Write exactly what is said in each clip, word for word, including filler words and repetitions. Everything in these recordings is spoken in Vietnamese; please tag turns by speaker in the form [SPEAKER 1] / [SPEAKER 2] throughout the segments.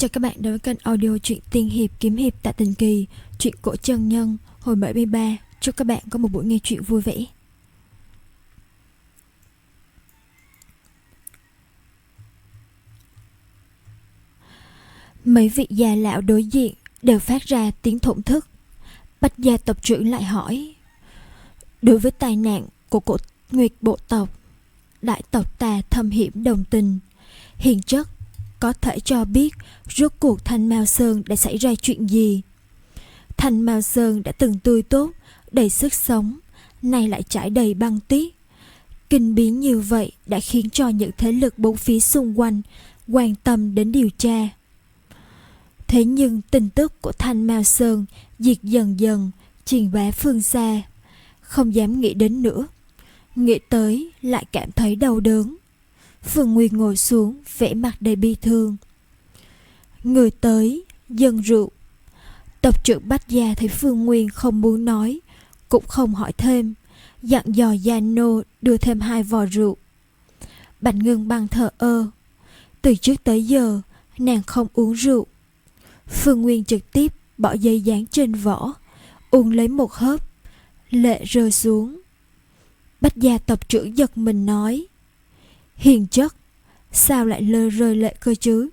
[SPEAKER 1] chào các bạn đến với kênh audio truyện tiên hiệp kiếm hiệp tại Tình Kỳ, truyện cổ chân nhân hồi bảy mươi ba. Chúc các bạn có một buổi nghe truyện vui vẻ. Mấy vị già lão đối diện đều phát ra tiếng thổn thức. Bách gia tộc trưởng lại hỏi: đối với tai nạn của cổ Nguyệt bộ tộc, đại tộc ta thâm hiểm đồng tình, hiền chất có thể cho biết rốt cuộc Thanh Mao Sơn đã xảy ra chuyện gì? Thanh Mao Sơn đã từng tươi tốt, đầy sức sống, nay lại trải đầy băng tuyết. Kinh biến như vậy đã khiến cho những thế lực bốn phía xung quanh quan tâm đến điều tra. Thế nhưng tin tức của Thanh Mao Sơn diệt dần dần truyền bá phương xa, không dám nghĩ đến nữa. Nghĩ tới lại cảm thấy đau đớn. Phương Nguyên ngồi xuống, vẻ mặt đầy bi thương. Người tới dâng rượu. Tộc trưởng Bách gia thấy Phương Nguyên không muốn nói, cũng không hỏi thêm, dặn dò gia nô đưa thêm hai vò rượu. Bạch Ngưng Băng thờ ơ. Từ trước tới giờ nàng không uống rượu. Phương Nguyên trực tiếp bỏ dây dán trên vỏ, uống lấy một hớp, lệ rơi xuống. Bách gia tộc trưởng giật mình nói: hiền chất, sao lại lơ rơi lệ cơ chứ?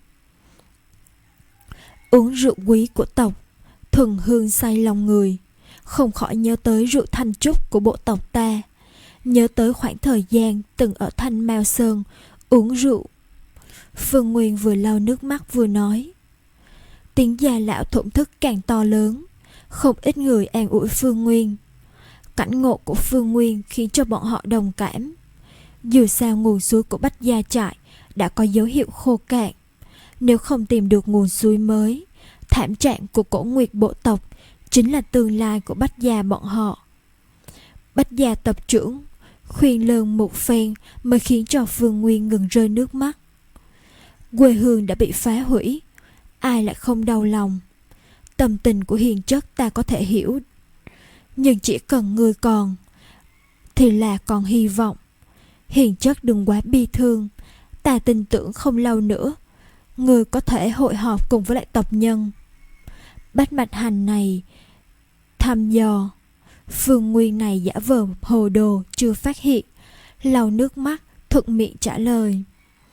[SPEAKER 1] Uống rượu quý của tộc, thuần hương say lòng người, không khỏi nhớ tới rượu thanh trúc của bộ tộc ta, nhớ tới khoảng thời gian từng ở Thanh Mao Sơn uống rượu. Phương Nguyên vừa lau nước mắt vừa nói. Tiếng già lão thổn thức càng to lớn, không ít người an ủi Phương Nguyên. Cảnh ngộ của Phương Nguyên khiến cho bọn họ đồng cảm. Dù sao nguồn suối của Bách gia trại đã có dấu hiệu khô cạn, nếu không tìm được nguồn suối mới, thảm trạng của cổ Nguyệt bộ tộc chính là tương lai của Bách gia bọn họ. Bách gia tộc trưởng khuyên lơn một phen mới khiến cho Phương Nguyên ngừng rơi nước mắt. Quê hương đã bị phá hủy, ai lại không đau lòng? Tâm tình của hiền chất ta có thể hiểu, nhưng chỉ cần người còn thì là còn hy vọng. Hiền chất đừng quá bi thương, ta tin tưởng không lâu nữa người có thể hội họp cùng với lại tộc nhân. Bách Mạch Hành này thăm dò. Phương Nguyên này giả vờ hồ đồ chưa phát hiện, lau nước mắt thuận miệng trả lời: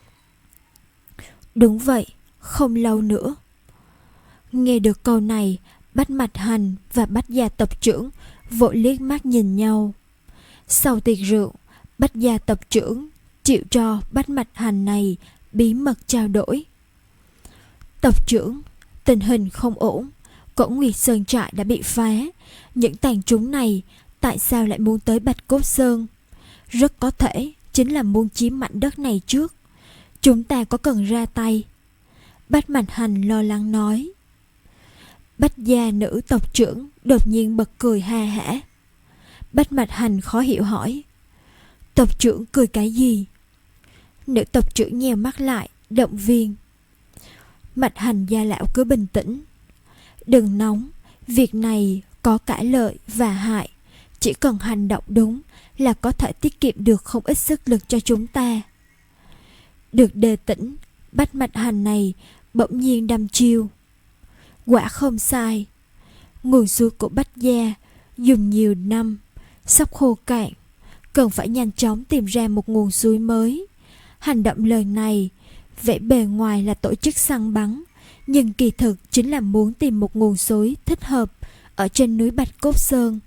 [SPEAKER 1] đúng vậy, không lâu nữa. Nghe được câu này, Bách Mạch Hành và Bách gia tộc trưởng vội liếc mắt nhìn nhau. Sau tiệc rượu, Bách gia tộc trưởng chịu cho Bách Mạch Hành này bí mật trao đổi. Tộc trưởng, tình hình không ổn, cổ Nguyệt Sơn trại đã bị phá. Những tàn trúng này tại sao lại muốn tới Bạch Cốt Sơn? Rất có thể chính là muốn chiếm mảnh đất này trước. Chúng ta có cần ra tay? Bách Mạch Hành lo lắng nói. Bách gia nữ tộc trưởng đột nhiên bật cười ha hả. Bách Mạch Hành khó hiểu hỏi: tộc trưởng cười cái gì? Nữ tộc trưởng nheo mắt lại, động viên. Mạch Hành gia lão cứ bình tĩnh. Đừng nóng, việc này có cả lợi và hại. Chỉ cần hành động đúng là có thể tiết kiệm được không ít sức lực cho chúng ta. Được đề tỉnh, Bách Mạch Hành này bỗng nhiên đăm chiêu. Quả không sai. Nguồn suối của Bách gia dùng nhiều năm, sắp khô cạn, cần phải nhanh chóng tìm ra một nguồn suối mới. Hành động lần này vẻ bề ngoài là tổ chức săn bắn, nhưng kỳ thực chính là muốn tìm một nguồn suối thích hợp ở trên núi Bạch Cốt Sơn.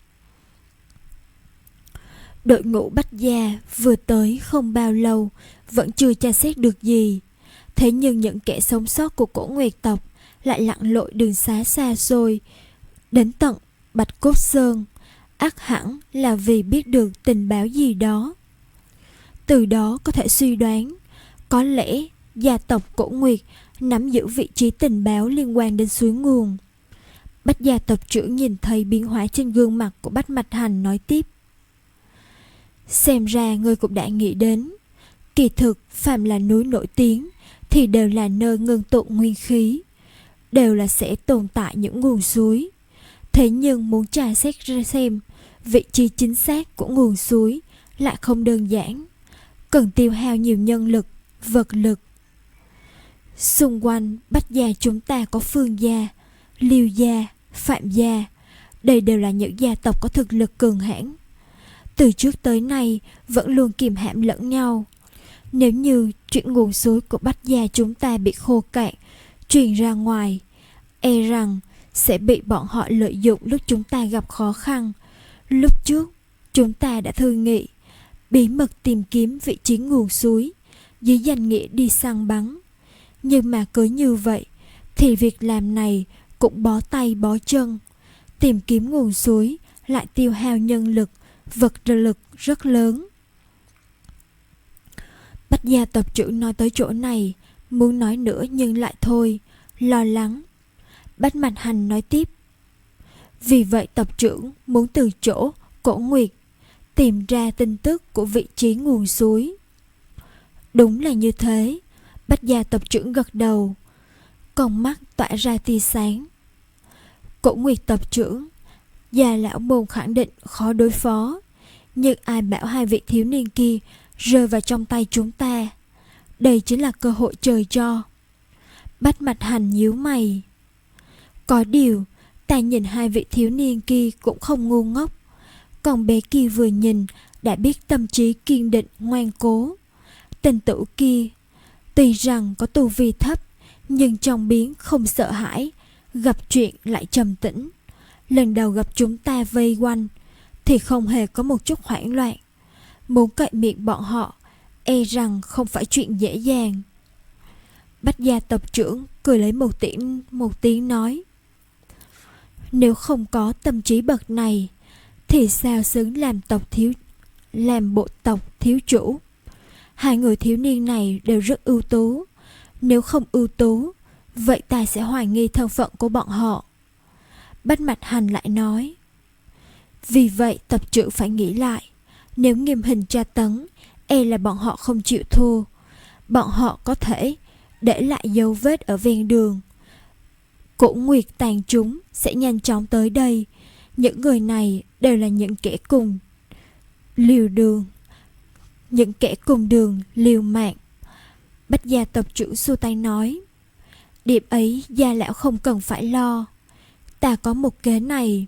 [SPEAKER 1] Đội ngũ Bách gia vừa tới không bao lâu, vẫn chưa tra xét được gì. Thế nhưng những kẻ sống sót của cổ Nguyệt tộc lại lặn lội đường xá xa xôi đến tận Bạch Cốt Sơn, ắt hẳn là vì biết được tình báo gì đó. Từ đó có thể suy đoán, có lẽ gia tộc cổ Nguyệt nắm giữ vị trí tình báo liên quan đến suối nguồn. Bách gia tộc trưởng nhìn thấy biến hóa trên gương mặt của Bách Mạch Hành, nói tiếp: xem ra ngươi cũng đã nghĩ đến, kỳ thực phàm là núi nổi tiếng thì đều là nơi ngưng tụ nguyên khí, đều là sẽ tồn tại những nguồn suối. Thế nhưng muốn tra xét ra xem vị trí chính xác của nguồn suối lại không đơn giản, cần tiêu hao nhiều nhân lực, vật lực. Xung quanh Bách gia chúng ta có Phương gia, Liêu gia, Phạm gia. Đây đều là những gia tộc có thực lực cường hãn. Từ trước tới nay vẫn luôn kìm hãm lẫn nhau. Nếu như chuyện nguồn suối của Bách gia chúng ta bị khô cạn truyền ra ngoài, e rằng sẽ bị bọn họ lợi dụng lúc chúng ta gặp khó khăn. Lúc trước chúng ta đã thương nghị bí mật tìm kiếm vị trí nguồn suối dưới danh nghĩa đi săn bắn. Nhưng mà cứ như vậy thì việc làm này cũng bó tay bó chân. Tìm kiếm nguồn suối lại tiêu hao nhân lực, vật lực rất lớn. Bách gia tộc trưởng nói tới chỗ này, muốn nói nữa nhưng lại thôi, lo lắng. Bách Mạch Hành nói tiếp. Vì vậy tộc trưởng muốn từ chỗ Cổ Nguyệt tìm ra tin tức của vị trí nguồn suối. Đúng là như thế. Bách gia tộc trưởng gật đầu, con mắt tỏa ra tia sáng. Cổ Nguyệt tộc trưởng, Gia lão môn khẳng định khó đối phó, nhưng ai bảo hai vị thiếu niên kia rơi vào trong tay chúng ta. Đây chính là cơ hội trời cho. Bách Mạch Hành nhíu mày. Có điều ta nhìn hai vị thiếu niên kia cũng không ngu ngốc. Còn bé kia vừa nhìn đã biết tâm trí kiên định ngoan cố. Tên tử kia tuy rằng có tu vi thấp, nhưng trong biến không sợ hãi, gặp chuyện lại trầm tĩnh. Lần đầu gặp chúng ta vây quanh thì không hề có một chút hoảng loạn. Muốn cậy miệng bọn họ e rằng không phải chuyện dễ dàng. Bách gia tộc trưởng cười lấy một tiếng một tiếng nói. Nếu không có tâm trí bậc này thì sao xứng làm tộc thiếu làm bộ tộc thiếu chủ. Hai người thiếu niên này đều rất ưu tú. Nếu không ưu tú, vậy ta sẽ hoài nghi thân phận của bọn họ. Bách Mạch Hành lại nói. Vì vậy tộc trưởng phải nghĩ lại. Nếu nghiêm hình tra tấn, e là bọn họ không chịu thua. Bọn họ có thể để lại dấu vết ở ven đường. Cổ Nguyệt tàn chúng sẽ nhanh chóng tới đây. Những người này đều là những kẻ cùng liều đường, những kẻ cùng đường liều mạng. Bách gia tộc trưởng xua tay nói. Điểm ấy gia lão không cần phải lo. Ta có một kế này.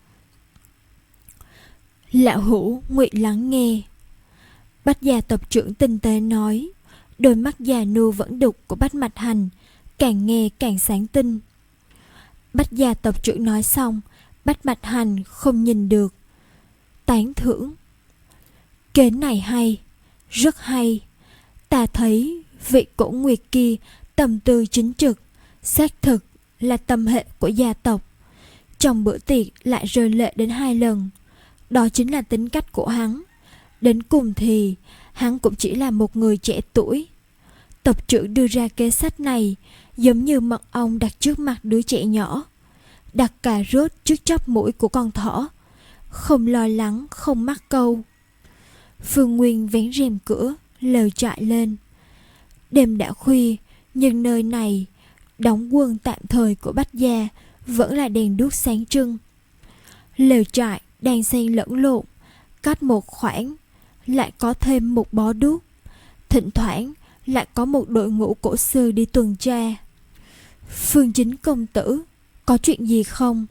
[SPEAKER 1] Lão hữu nguyện lắng nghe. Bách gia tộc trưởng tinh tế nói. Đôi mắt già nua vẫn đục của Bách Mạch Hành càng nghe càng sáng tinh. Bách gia tộc trưởng nói xong, Bách Mạch Hành không nhìn được, tán thưởng. Kế này hay, rất hay. Ta thấy vị Cổ Nguyệt kia tâm tư chính trực, xác thực là tâm hệ của gia tộc. Trong bữa tiệc lại rơi lệ đến hai lần. Đó chính là tính cách của hắn. Đến cùng thì hắn cũng chỉ là một người trẻ tuổi. Tộc trưởng đưa ra kế sách này giống như mật ong đặt trước mặt đứa trẻ nhỏ, đặt cà rốt trước chóp mũi của con thỏ. Không lo lắng, không mắc câu. Phương Nguyên vén rèm cửa lều trại lên. Đêm đã khuya, nhưng nơi này đóng quân tạm thời của Bách gia vẫn là đèn đuốc sáng trưng. Lều trại đang xen lẫn lộn, cách một khoảng lại có thêm một bó đuốc. Thỉnh thoảng lại có một đội ngũ cổ sư đi tuần tra. Phương Chính công tử, có chuyện gì không?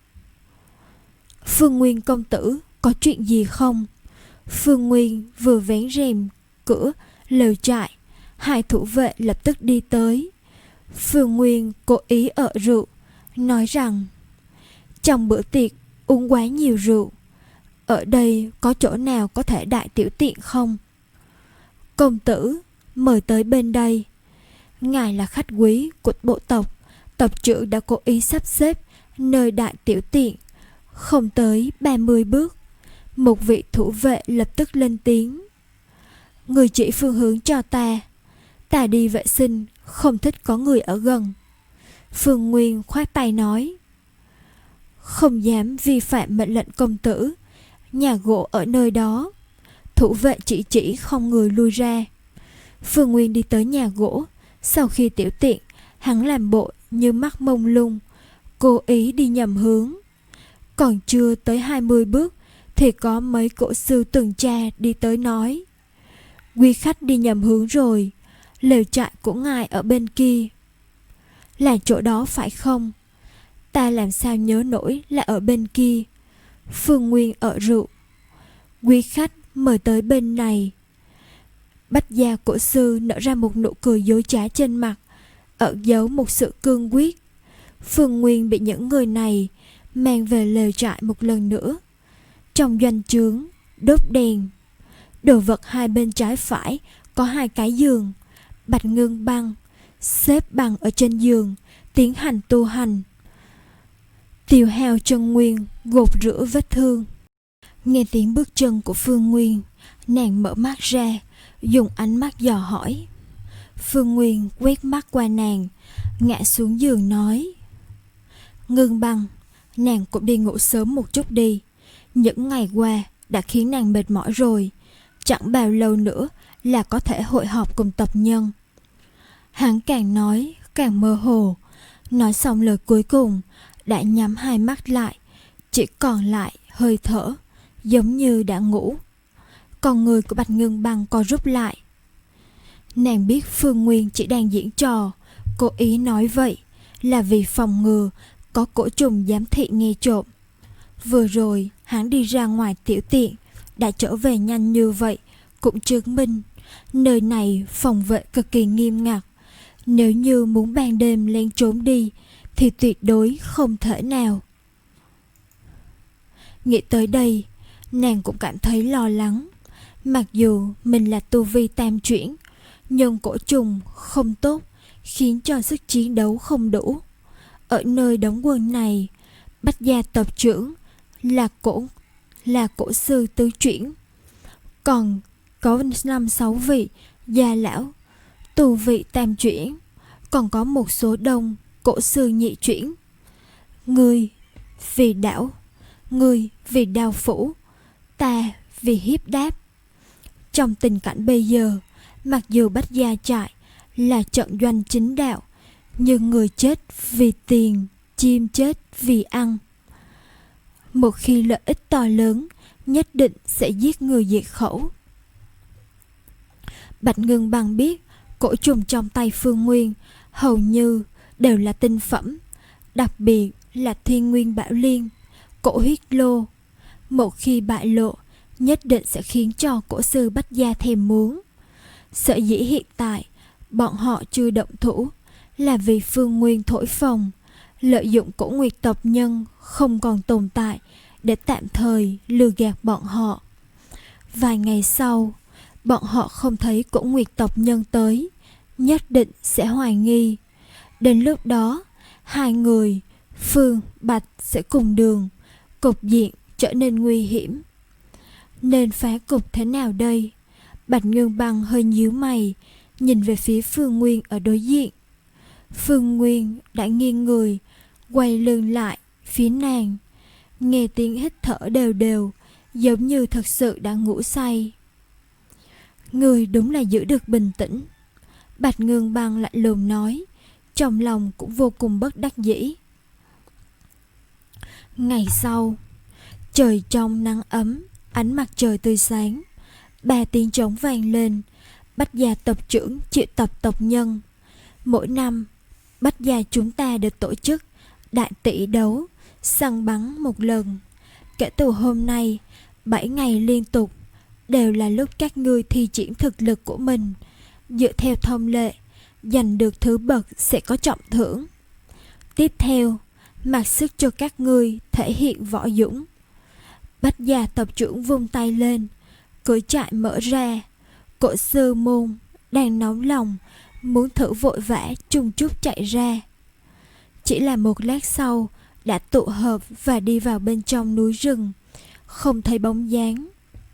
[SPEAKER 1] Phương Nguyên công tử, có chuyện gì không? Phương Nguyên vừa vén rèm cửa lều trại, hai thủ vệ lập tức đi tới. Phương Nguyên cố ý ợ rượu, nói rằng trong bữa tiệc uống quá nhiều rượu, ở đây có chỗ nào có thể đại tiểu tiện không? Công tử, mời tới bên đây. Ngài là khách quý của bộ tộc, tộc trưởng đã cố ý sắp xếp nơi đại tiểu tiện. Không tới ba mươi bước, một vị thủ vệ lập tức lên tiếng. Người chỉ phương hướng cho ta. Ta đi vệ sinh, không thích có người ở gần. Phương Nguyên khoát tay nói. Không dám vi phạm mệnh lệnh công tử. Nhà gỗ ở nơi đó. Thủ vệ chỉ chỉ không người lui ra. Phương Nguyên đi tới nhà gỗ. Sau khi tiểu tiện, hắn làm bộ như mắt mông lung, cố ý đi nhầm hướng. Còn chưa tới hai mươi bước thì có mấy cổ sư tuần tra đi tới nói. Quý khách đi nhầm hướng rồi, lều trại của ngài ở bên kia. Là chỗ đó phải không? Ta làm sao nhớ nổi là ở bên kia. Phương Nguyên ở rượu. Quý khách mời tới bên này. Bách gia cổ sư nở ra một nụ cười dối trá trên mặt, ẩn giấu một sự cương quyết. Phương Nguyên bị những người này mang về lều trại một lần nữa. Trong doanh trướng đốt đèn. Đồ vật hai bên trái phải có hai cái giường. Bạch Ngưng Băng xếp bằng ở trên giường tiến hành tu hành. Tiêu Hao chân nguyên gột rửa vết thương. Nghe tiếng bước chân của Phương Nguyên, nàng mở mắt ra, dùng ánh mắt dò hỏi. Phương Nguyên quét mắt qua nàng, ngã xuống giường nói: Ngưng Băng, nàng cũng đi ngủ sớm một chút đi. Những ngày qua đã khiến nàng mệt mỏi rồi, chẳng bao lâu nữa là có thể hội họp cùng tộc nhân. Hắn càng nói càng mơ hồ, nói xong lời cuối cùng đã nhắm hai mắt lại, chỉ còn lại hơi thở, giống như đã ngủ. Con người của Bạch Ngưng Băng co rút lại. Nàng biết Phương Nguyên chỉ đang diễn trò, cố ý nói vậy là vì phòng ngừa có cổ trùng giám thị nghe trộm. Vừa rồi hắn đi ra ngoài tiểu tiện, đã trở về nhanh như vậy cũng chứng minh nơi này phòng vệ cực kỳ nghiêm ngặt. Nếu như muốn ban đêm len trốn đi thì tuyệt đối không thể nào. Nghĩ tới đây, nàng cũng cảm thấy lo lắng. Mặc dù mình là tu vi tam chuyển, nhưng cổ trùng không tốt, khiến cho sức chiến đấu không đủ. Ở nơi đóng quân này, Bách gia tộc trưởng là cổ là cổ sư tứ chuyển, còn có năm sáu vị gia lão tu vị tam chuyển, còn có một số đông cổ sư nhị chuyển. Ngươi vì đảo, ngươi vì đao phủ, ta vì hiếp đáp. Trong tình cảnh bây giờ, mặc dù Bách gia trại là trận doanh chính đạo, nhưng người chết vì tiền, chim chết vì ăn. Một khi lợi ích to lớn, nhất định sẽ giết người diệt khẩu. Bạch Ngưng Băng biết cổ trùng trong tay Phương Nguyên hầu như đều là tinh phẩm, đặc biệt là Thiên Nguyên Bảo Liên, cổ huyết lô. Một khi bại lộ, nhất định sẽ khiến cho cổ sư Bách gia thèm muốn. Sở dĩ hiện tại bọn họ chưa động thủ là vì Phương Nguyên thổi phồng, lợi dụng cổ nguyệt tộc nhân không còn tồn tại để tạm thời lừa gạt bọn họ. Vài ngày sau, bọn họ không thấy cổ nguyệt tộc nhân tới, nhất định sẽ hoài nghi. Đến lúc đó, hai người Phương, Bạch sẽ cùng đường, cục diện trở nên nguy hiểm. Nên phá cục thế nào đây? Bạch Ngưng Băng hơi nhíu mày, nhìn về phía Phương Nguyên ở đối diện. Phương Nguyên đã nghiêng người, quay lưng lại phía nàng, nghe tiếng hít thở đều đều, giống như thật sự đã ngủ say. Người đúng là giữ được bình tĩnh. Bạch Ngưng Băng lạnh lùng nói, trong lòng cũng vô cùng bất đắc dĩ. Ngày sau, trời trong nắng ấm, ánh mặt trời tươi sáng. Ba tiếng trống vang lên. Bách gia tộc trưởng triệu tập tộc nhân. Mỗi năm, Bách gia chúng ta được tổ chức đại tỷ đấu, săn bắn một lần. Kể từ hôm nay, bảy ngày liên tục đều là lúc các ngươi thi triển thực lực của mình. Dựa theo thông lệ, giành được thứ bậc sẽ có trọng thưởng. Tiếp theo, mặc sức cho các ngươi thể hiện võ dũng. Bách gia tộc trưởng vung tay lên, cửa trại mở ra. Cổ sư môn đang nóng lòng muốn thử vội vã chung chút chạy ra. Chỉ là một lát sau đã tụ hợp và đi vào bên trong núi rừng, không thấy bóng dáng.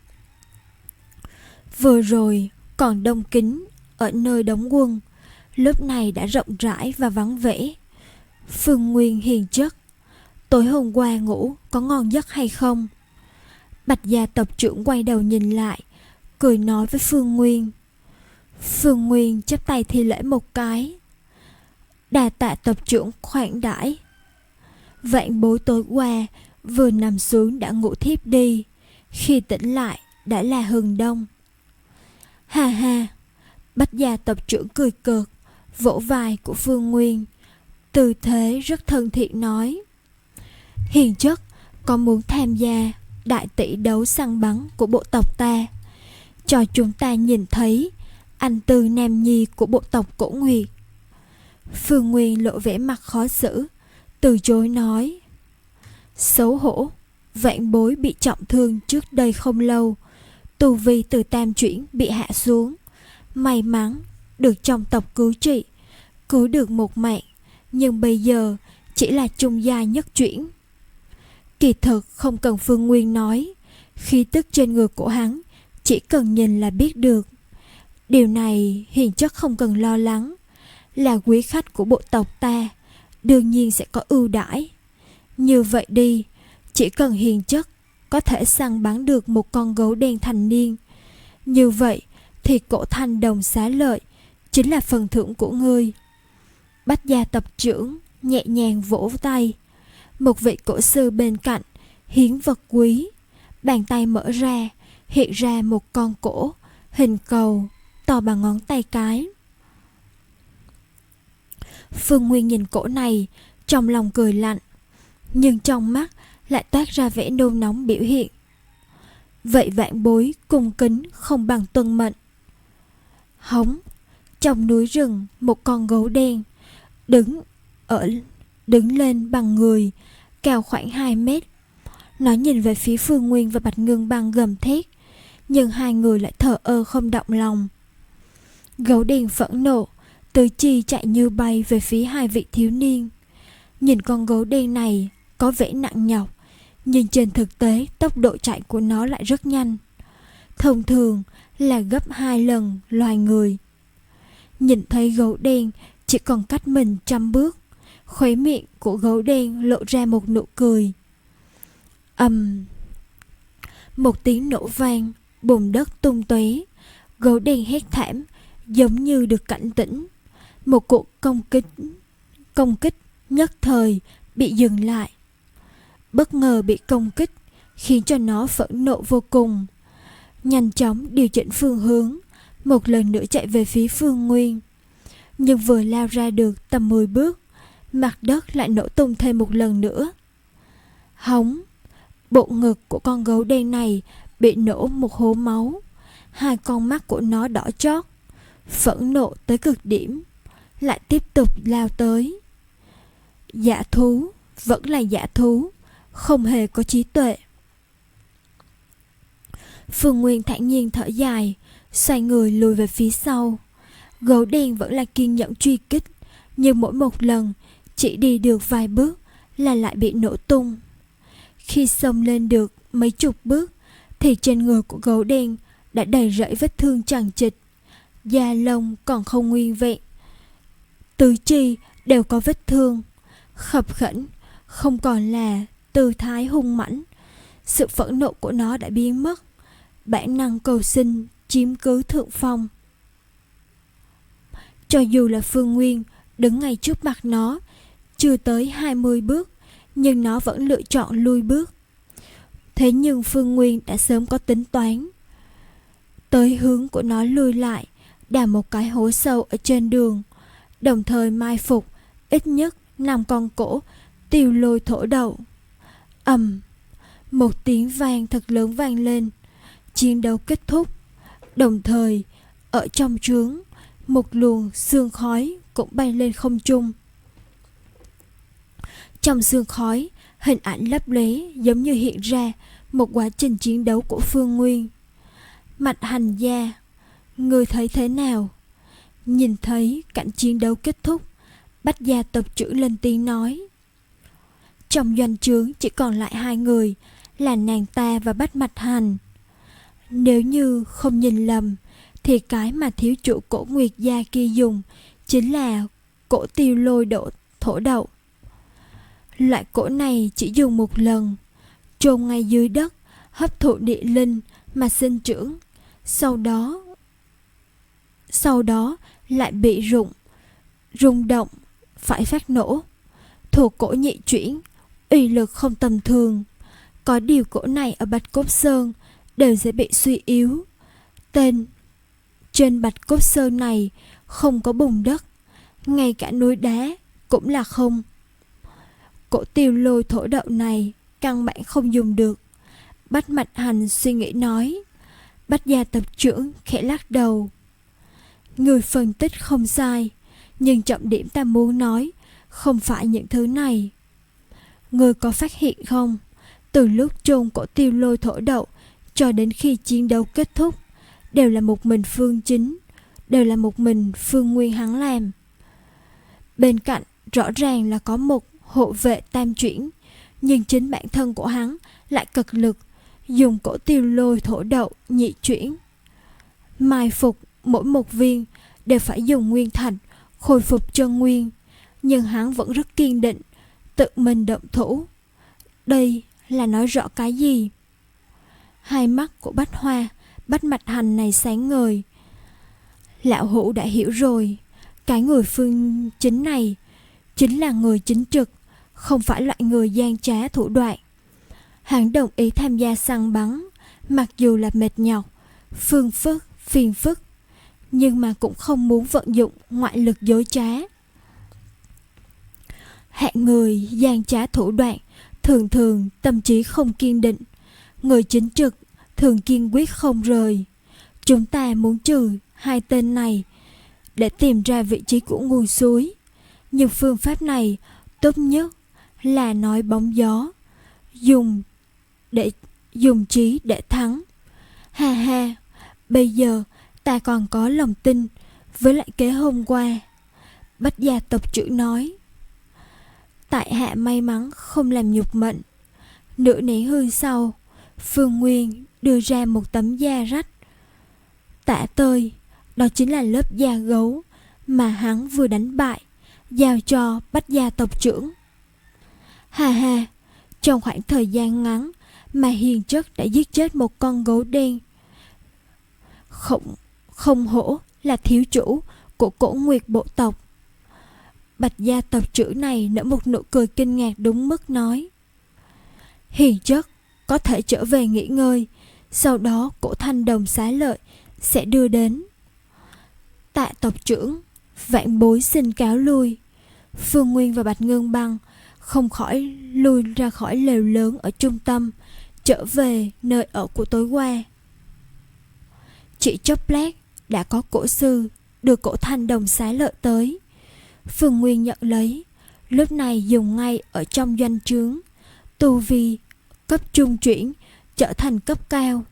[SPEAKER 1] Vừa rồi còn đông kín ở nơi đóng quân, lúc này đã rộng rãi và vắng vẻ. Phương Nguyên hiền chất, tối hôm qua ngủ có ngon giấc hay không? Bạch gia tộc trưởng quay đầu nhìn lại, cười nói với Phương Nguyên. Phương Nguyên chắp tay thi lễ một cái. Đà tạ tộc trưởng khoản đãi. Vạn bối tối qua vừa nằm xuống đã ngủ thiếp đi, khi tỉnh lại đã là hừng đông. Ha ha, Bách gia tộc trưởng cười cợt, vỗ vai của Phương Nguyên, tư thế rất thân thiện nói: Hiền chất có muốn tham gia đại tỷ đấu săn bắn của bộ tộc ta, cho chúng ta nhìn thấy anh tư nam nhi của bộ tộc Cổ Nguyệt. Phương Nguyên lộ vẻ mặt khó xử, từ chối nói: Xấu hổ, vạn bối bị trọng thương trước đây không lâu, tu vi từ tam chuyển bị hạ xuống. May mắn được trong tộc cứu trị, cứu được một mạng, nhưng bây giờ chỉ là trung gia nhất chuyển. Kỳ thực không cần Phương Nguyên nói, khí tức trên người của hắn chỉ cần nhìn là biết được. Điều này Hiền chất không cần lo lắng, là quý khách của bộ tộc ta, đương nhiên sẽ có ưu đãi. Như vậy đi, chỉ cần Hiền chất có thể săn bắn được một con gấu đen thành niên, như vậy thì cổ thanh đồng xá lợi chính là phần thưởng của ngươi. Bách gia tộc trưởng nhẹ nhàng vỗ tay. Một vị cổ sư bên cạnh hiến vật quý, bàn tay mở ra, hiện ra một con cổ hình cầu to bằng ngón tay cái. Phương Nguyên nhìn cổ này, trong lòng cười lạnh, nhưng trong mắt lại toát ra vẻ nôn nóng biểu hiện. Vậy vạn bối cung kính không bằng tuân mệnh. Hống, trong núi rừng một con gấu đen đứng ở đứng lên bằng người, cao khoảng hai mét. Nó nhìn về phía Phương Nguyên và Bạch Ngưng Băng gầm thét, nhưng hai người lại thờ ơ không động lòng. Gấu đen phẫn nộ, tứ chi chạy như bay về phía hai vị thiếu niên. Nhìn con gấu đen này có vẻ nặng nhọc, nhưng trên thực tế tốc độ chạy của nó lại rất nhanh, thông thường là gấp hai lần loài người. Nhìn thấy gấu đen chỉ còn cách mình trăm bước, khóe miệng của gấu đen lộ ra một nụ cười. Ầm, một tiếng nổ vang, bùn đất tung tóe. Gấu đen hét thảm, giống như được cảnh tỉnh. Một cuộc công kích công kích nhất thời bị dừng lại. Bất ngờ bị công kích khiến cho nó phẫn nộ vô cùng, nhanh chóng điều chỉnh phương hướng, một lần nữa chạy về phía Phương Nguyên. Nhưng vừa lao ra được tầm mười bước, mặt đất lại nổ tung thêm một lần nữa. Hống, bộ ngực của con gấu đen này bị nổ một hố máu. Hai con mắt của nó đỏ chót, phẫn nộ tới cực điểm, lại tiếp tục lao tới. Dã thú vẫn là dã thú, không hề có trí tuệ. Phương Nguyên thản nhiên thở dài, xoay người lùi về phía sau. Gấu đen vẫn là kiên nhẫn truy kích, nhưng mỗi một lần chỉ đi được vài bước là lại bị nổ tung. Khi xông lên được mấy chục bước thì trên người của gấu đen đã đầy rẫy vết thương chằng chịt, da lông còn không nguyên vẹn, tứ chi đều có vết thương, khập khểnh, không còn là tư thái hung mãnh. Sự phẫn nộ của nó đã biến mất, bản năng cầu sinh chiếm cứ thượng phong. Cho dù là Phương Nguyên đứng ngay trước mặt nó, chưa tới hai mươi bước, nhưng nó vẫn lựa chọn lui bước. Thế nhưng Phương Nguyên đã sớm có tính toán. Tới hướng của nó lui lại, đào một cái hố sâu ở trên đường, đồng thời mai phục ít nhất năm con cổ tiêu lôi thổ đậu. Ầm, một tiếng vang thật lớn vang lên. Chiến đấu kết thúc. Đồng thời ở trong trướng, một luồng sương khói cũng bay lên không trung. Trong sương khói, hình ảnh lấp lóe giống như hiện ra một quá trình chiến đấu của Phương Nguyên. Mạch hành gia, ngươi thấy thế nào? Nhìn thấy cảnh chiến đấu kết thúc, Bách gia tộc trưởng lên tiếng nói. Trong doanh trướng chỉ còn lại hai người, là nàng ta và Bách Mạch Hành. Nếu như không nhìn lầm thì cái mà thiếu chủ Cổ Nguyệt gia kia dùng chính là cổ tiêu lôi độ thổ đậu. Loại cổ này chỉ dùng một lần, chôn ngay dưới đất, hấp thụ địa linh mà sinh trưởng, sau đó sau đó lại bị rụng rung động phải phát nổ. Thuộc cổ nhị chuyển, uy lực không tầm thường. Có điều cổ này ở Bạch Cốt Sơn đều sẽ bị suy yếu. Tên trên Bạch Cốt Sơn này không có bùn đất, ngay cả núi đá cũng là không. Cổ tiêu lôi thổ đậu này căn bản không dùng được. Bách Mạch Hành suy nghĩ nói. Bách gia tập trưởng khẽ lắc đầu. Người phân tích không sai, nhưng trọng điểm ta muốn nói không phải những thứ này. Người có phát hiện không, từ lúc chôn cổ tiêu lôi thổ đậu cho đến khi chiến đấu kết thúc, đều là một mình Phương Chính, đều là một mình Phương Nguyên hắn làm. Bên cạnh rõ ràng là có một hộ vệ tam chuyển, nhưng chính bản thân của hắn lại cực lực dùng cổ tiêu lôi thổ đậu nhị chuyển. Mai phục mỗi một viên đều phải dùng nguyên thạch khôi phục chân nguyên, nhưng hắn vẫn rất kiên định tự mình động thủ. Đây là nói rõ cái gì? Hai mắt của Bách Hoa, Bách Mạch Hành này sáng ngời. Lão hữu đã hiểu rồi, cái người Phương Chính này chính là người chính trực, không phải loại người gian trá thủ đoạn. Hắn đồng ý tham gia săn bắn, mặc dù là mệt nhọc, phương phức, phiền phức, nhưng mà cũng không muốn vận dụng ngoại lực dối trá. Hạng người gian trá thủ đoạn thường thường tâm trí không kiên định, người chính trực thường kiên quyết không rời. Chúng ta muốn trừ hai tên này để tìm ra vị trí của nguồn suối, nhưng phương pháp này tốt nhất là nói bóng gió, dùng để dùng trí để thắng. Ha ha, bây giờ ta còn có lòng tin với lại kế hôm qua. Bách gia tộc trưởng nói. Tại hạ may mắn không làm nhục mệnh. Nửa nén hương sau, Phương Nguyên đưa ra một tấm da rách. Tả tơi, đó chính là lớp da gấu mà hắn vừa đánh bại, giao cho Bách gia tộc trưởng. Ha ha, trong khoảng thời gian ngắn mà hiền chất đã giết chết một con gấu đen. Không, không hổ là thiếu chủ của Cổ Nguyệt bộ tộc. Bạch gia tộc trưởng này nở một nụ cười kinh ngạc đúng mức nói. Hiền chất có thể trở về nghỉ ngơi, sau đó Cổ Thanh Đồng xá lợi sẽ đưa đến. Tạ tộc trưởng, vạn bối xin cáo lui. Phương Nguyên và Bạch Ngân Băng không khỏi lui ra khỏi lều lớn ở trung tâm, trở về nơi ở của tối qua. Chỉ chốc lát đã có cổ sư đưa Cổ Thanh Đồng xá lợi tới. Phương Nguyên nhận lấy, lúc này dùng ngay ở trong doanh trướng. Tu vi cấp trung chuyển trở thành cấp cao.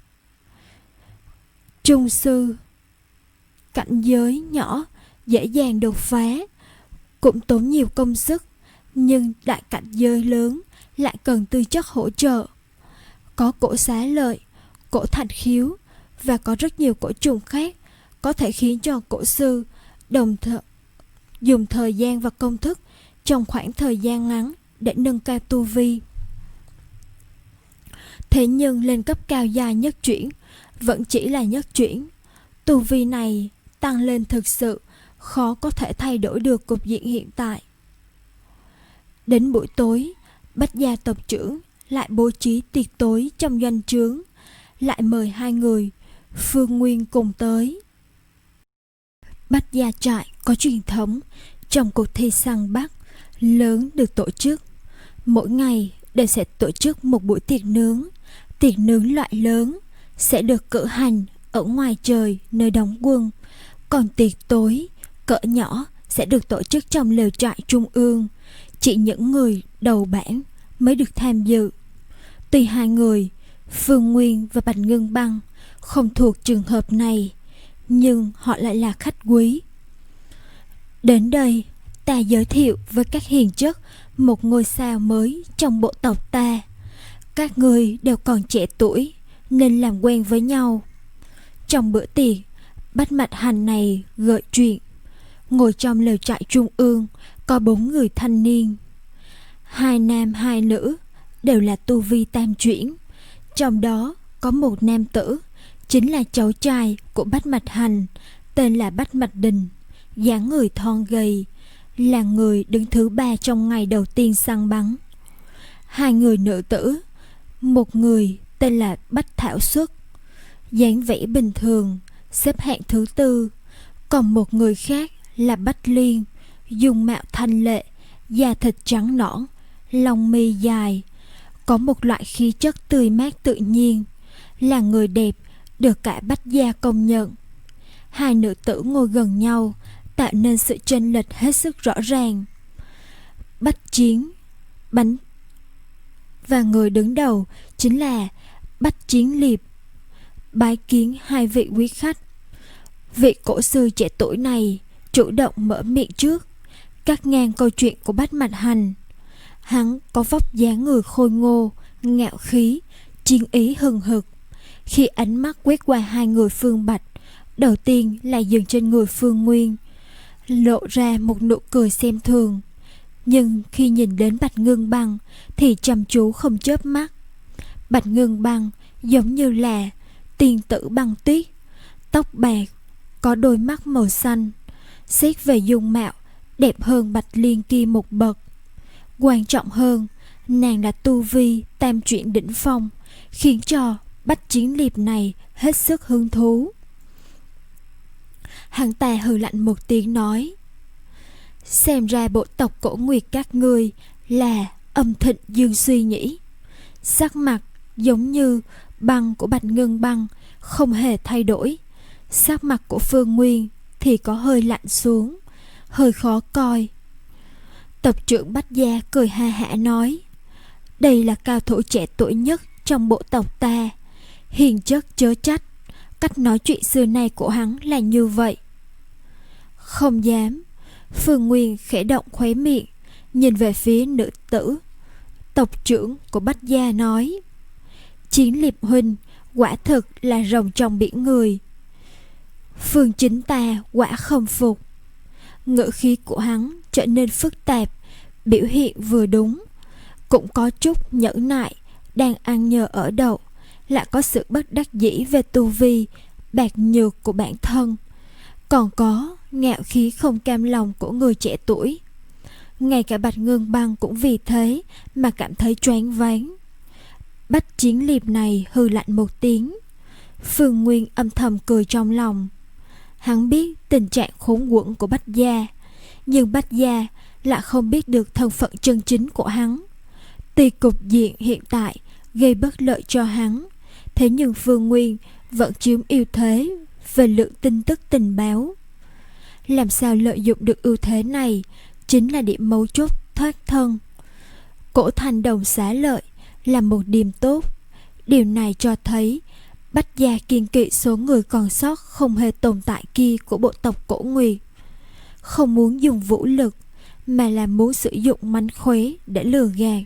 [SPEAKER 1] Trung sư, cảnh giới nhỏ dễ dàng đột phá, cũng tốn nhiều công sức, nhưng đại cảnh giới lớn lại cần tư chất hỗ trợ. Có cổ xá lợi, cổ thạch khiếu và có rất nhiều cổ trùng khác có thể khiến cho cổ sư đồng thời dùng thời gian và công thức trong khoảng thời gian ngắn để nâng cao tu vi. Thế nhưng lên cấp cao dài nhất chuyển vẫn chỉ là nhất chuyển. Tu vi này tăng lên thực sự khó có thể thay đổi được cục diện hiện tại. Đến buổi tối, Bách gia tộc trưởng lại bố trí tiệc tối trong doanh trướng, lại mời hai người Phương Nguyên cùng tới. Bách gia trại có truyền thống trong cuộc thi săn bắt lớn được tổ chức. Mỗi ngày đều sẽ tổ chức một buổi tiệc nướng. Tiệc nướng loại lớn sẽ được cử hành ở ngoài trời nơi đóng quân, còn tiệc tối cỡ nhỏ sẽ được tổ chức trong lều trại trung ương. Chỉ những người đầu bảng mới được tham dự. Tuy hai người Phương Nguyên và Bạch Ngân Băng không thuộc trường hợp này, nhưng họ lại là khách quý. Đến đây, ta giới thiệu với các hiền chất một ngôi sao mới trong bộ tộc ta. Các người đều còn trẻ tuổi nên làm quen với nhau. Trong bữa tiệc, Bách Mạch Hành này gợi chuyện. Ngồi trong lều trại trung ương có bốn người thanh niên, hai nam hai nữ, đều là tu vi tam chuyển. Trong đó có một nam tử, chính là cháu trai của Bách Mạch Hành, tên là Bách Mạch Đình, dáng người thon gầy, là người đứng thứ ba trong ngày đầu tiên săn bắn. Hai người nữ tử, một người tên là Bách Thảo Xuất, dáng vẻ bình thường, xếp hạng thứ tư, còn một người khác là Bách Liên, dung mạo thanh lệ, da thịt trắng nõn, lông mi dài, có một loại khí chất tươi mát tự nhiên, là người đẹp được cả Bách gia công nhận. Hai nữ tử ngồi gần nhau, tạo nên sự chênh lệch hết sức rõ ràng. Bách Chiến bánh và người đứng đầu chính là Bách Chiến Liệt. Bái kiến hai vị quý khách. Vị cổ sư trẻ tuổi này chủ động mở miệng trước, cắt ngang câu chuyện của Bách Mạch Hành. Hắn có vóc dáng người khôi ngô, ngạo khí, chiến ý hừng hực. Khi ánh mắt quét qua hai người Phương Bạch, đầu tiên là dừng trên người Phương Nguyên, lộ ra một nụ cười xem thường. Nhưng khi nhìn đến Bạch Ngưng Băng thì chăm chú không chớp mắt. Bạch Ngưng Băng giống như là tiên tử băng tuyết, tóc bạc, có đôi mắt màu xanh. Xét về dung mạo, đẹp hơn Bạch Liên kia một bậc. Quan trọng hơn, nàng đã tu vi tam chuyển đỉnh phong, khiến cho Bách Chiến Liệt này hết sức hứng thú. Hắn ta hừ lạnh một tiếng nói: xem ra bộ tộc Cổ Nguyệt các ngươi là âm thịnh dương suy nhỉ. Sắc mặt giống như băng của Bạch Ngưng Băng không hề thay đổi. Sắc mặt của Phương Nguyên thì có hơi lạnh xuống, hơi khó coi. Tộc trưởng Bách gia cười ha hả nói: đây là cao thủ trẻ tuổi nhất trong bộ tộc ta, hiền chất chớ trách. Cách nói chuyện xưa nay của hắn là như vậy. Không dám. Phương Nguyên khẽ động khóe miệng, nhìn về phía nữ tử. Tộc trưởng của Bách gia nói: Chiến Liệt huynh quả thực là rồng trong biển người. Phương chính ta quả không phục. Ngữ khí của hắn trở nên phức tạp, biểu hiện vừa đúng, cũng có chút nhẫn nại, đang ăn nhờ ở đậu, lại có sự bất đắc dĩ về tu vi bạc nhược của bản thân, còn có ngạo khí không cam lòng của người trẻ tuổi. Ngay cả Bạch Ngưng Băng cũng vì thế mà cảm thấy choáng váng. Bách Chiến Liệt này hừ lạnh một tiếng. Phương Nguyên âm thầm cười trong lòng. Hắn biết tình trạng khốn quẫn của Bách gia, nhưng Bách gia lại không biết được thân phận chân chính của hắn. Tuy cục diện hiện tại gây bất lợi cho hắn, thế nhưng Phương Nguyên vẫn chiếm ưu thế về lượng tin tức tình báo. Làm sao lợi dụng được ưu thế này chính là điểm mấu chốt thoát thân. Cổ thành đồng xá lợi là một điểm tốt. Điều này cho thấy Bách gia kiên kỵ số người còn sót không hề tồn tại kia của bộ tộc Cổ Nguyệt, không muốn dùng vũ lực mà là muốn sử dụng mánh khóe để lừa gạt.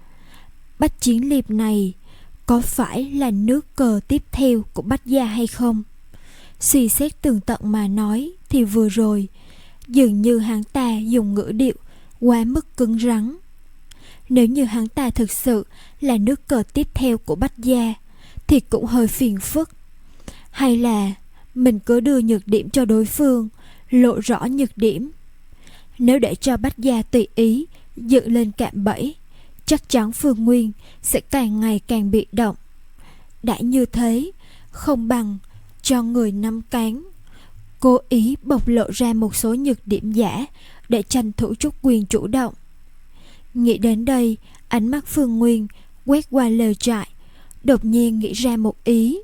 [SPEAKER 1] Bách Chiến Liệt này có phải là nước cờ tiếp theo của Bách gia hay không? Suy xét tường tận mà nói thì vừa rồi dường như hắn ta dùng ngữ điệu quá mức cứng rắn. Nếu như hắn ta thực sự là nước cờ tiếp theo của Bách gia thì cũng hơi phiền phức. Hay là mình cứ đưa nhược điểm cho đối phương, lộ rõ nhược điểm. Nếu để cho Bách gia tùy ý dựng lên cạm bẫy, chắc chắn Phương Nguyên sẽ càng ngày càng bị động. Đã như thế, không bằng cho người nắm cán, cố ý bộc lộ ra một số nhược điểm giả để tranh thủ chút quyền chủ động. Nghĩ đến đây, ánh mắt Phương Nguyên quét qua lều trại, đột nhiên nghĩ ra một ý.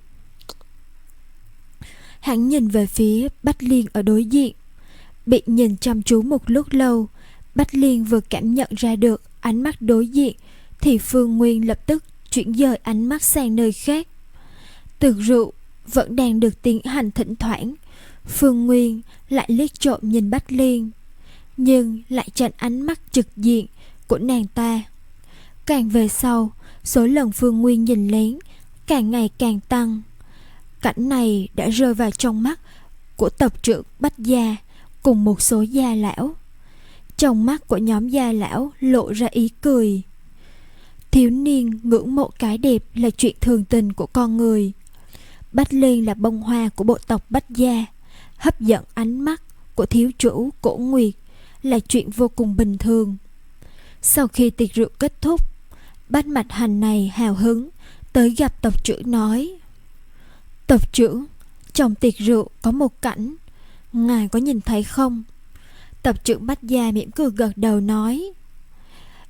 [SPEAKER 1] Hắn nhìn về phía Bách Liên ở đối diện. Bị nhìn chăm chú một lúc lâu, Bách Liên vừa cảm nhận ra được ánh mắt đối diện thì Phương Nguyên lập tức chuyển dời ánh mắt sang nơi khác. Tiệc rượu vẫn đang được tiến hành thỉnh thoảng, Phương Nguyên lại liếc trộm nhìn Bách Liên, nhưng lại tránh ánh mắt trực diện của nàng ta. Càng về sau, số lần Phương Nguyên nhìn lén càng ngày càng tăng. Cảnh này đã rơi vào trong mắt của tộc trưởng Bách gia cùng một số gia lão. Trong mắt của nhóm gia lão lộ ra ý cười. Thiếu niên ngưỡng mộ cái đẹp là chuyện thường tình của con người. Bách Liên là bông hoa của bộ tộc Bách gia, hấp dẫn ánh mắt của thiếu chủ Cổ Nguyệt là chuyện vô cùng bình thường. Sau khi tiệc rượu kết thúc, Bách Mạch Hành này hào hứng tới gặp tộc trưởng nói: Tộc trưởng, trong tiệc rượu có một cảnh, ngài có nhìn thấy không? Tộc trưởng Bách gia mỉm cười gật đầu nói: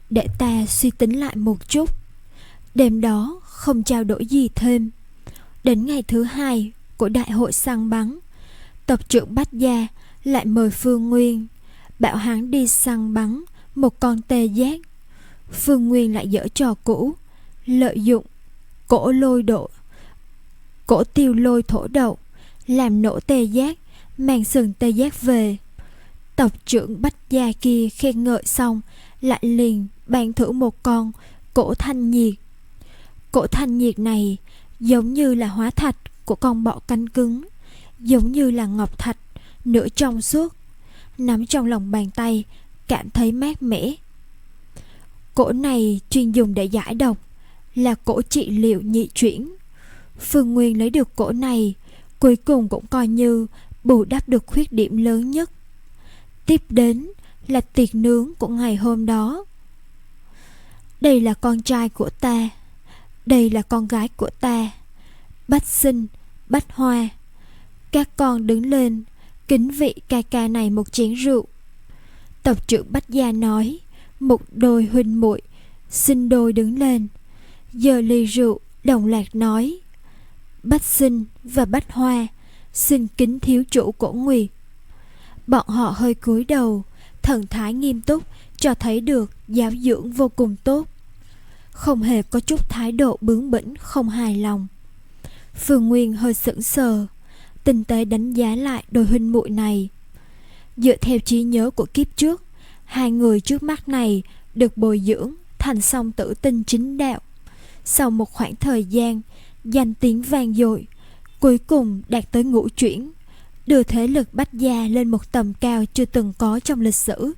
[SPEAKER 1] để ta suy tính lại một chút. Đêm đó không trao đổi gì thêm. Đến ngày thứ hai của đại hội săn bắn, tộc trưởng Bách Gia lại mời Phương Nguyên, bảo hắn đi săn bắn một con tê giác. Phương Nguyên lại giở trò cũ, lợi dụng cổ lôi độ cổ tiêu lôi thổ đậu, làm nổ tê giác, mang sừng tê giác về. Tộc trưởng Bách Gia kia khen ngợi xong, lại liền ban thưởng một con cổ thanh nhiệt. Cổ thanh nhiệt này giống như là hóa thạch của con bọ cánh cứng, giống như là ngọc thạch, nửa trong suốt, nắm trong lòng bàn tay cảm thấy mát mẻ. Cổ này chuyên dùng để giải độc, là cổ trị liệu nhị chuyển. Phương Nguyên lấy được cổ này, cuối cùng cũng coi như bù đắp được khuyết điểm lớn nhất. Tiếp đến là tiệc nướng của ngày hôm đó. Đây là con trai của ta, đây là con gái của ta, Bách Sinh, Bách Hoa. Các con đứng lên, kính vị ca ca này một chén rượu. Tộc trưởng Bách Gia nói. Một đôi huynh muội sinh đôi đứng lên, giơ ly rượu đồng loạt nói: Bách Sinh và Bách Hoa xin kính thiếu chủ Cổ Nguyệt. Bọn họ hơi cúi đầu, thần thái nghiêm túc, cho thấy được giáo dưỡng vô cùng tốt, không hề có chút thái độ bướng bỉnh không hài lòng. Phương Nguyên hơi sững sờ, tinh tế đánh giá lại đôi huynh muội này. Dựa theo trí nhớ của kiếp trước, hai người trước mắt này được bồi dưỡng thành song tử tinh chính đạo. Sau một khoảng thời gian danh tiếng vang dội, cuối cùng đạt tới ngũ chuyển, đưa thế lực Bách Gia lên một tầm cao chưa từng có trong lịch sử.